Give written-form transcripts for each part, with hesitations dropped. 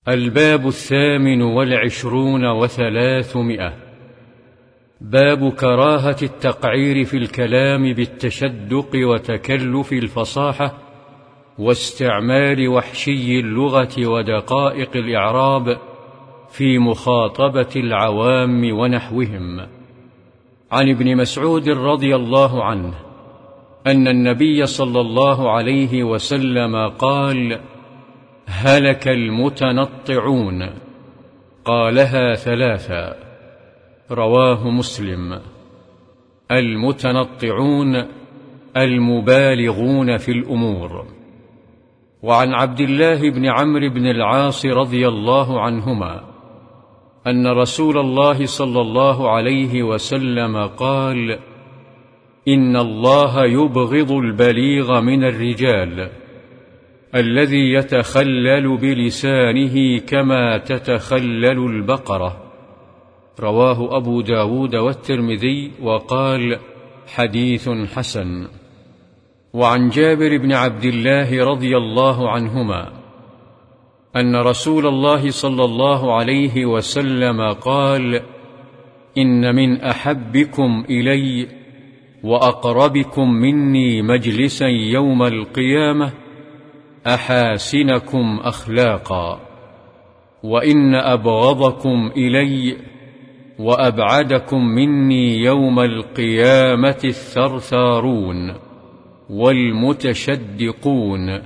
الباب 28 باب كراهة التقعير في الكلام بالتشدق وتكلف الفصاحة واستعمال وحشي اللغة ودقائق الإعراب في مخاطبة العوام ونحوهم. عن ابن مسعود رضي الله عنه أن النبي صلى الله عليه وسلم قال: هلك المتنطعون. قالها 3. رواه مسلم. المتنطعون المبالغون في الأمور. وعن عبد الله بن عمرو بن العاص رضي الله عنهما أن رسول الله صلى الله عليه وسلم قال: إن الله يبغض البليغ من الرجال الذي يتخلل بلسانه كما تتخلل البقرة. رواه أبو داود والترمذي وقال: حديث حسن. وعن جابر بن عبد الله رضي الله عنهما أن رسول الله صلى الله عليه وسلم قال: إن من أحبكم إلي وأقربكم مني مجلسا يوم القيامة أحاسنكم أخلاقا، وإن أبغضكم إلي وأبعدكم مني يوم القيامة الثرثارون والمتشدقون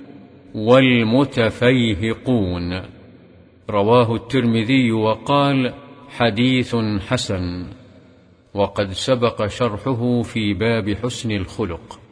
والمتفيهقون. رواه الترمذي وقال: حديث حسن. وقد سبق شرحه في باب حسن الخلق.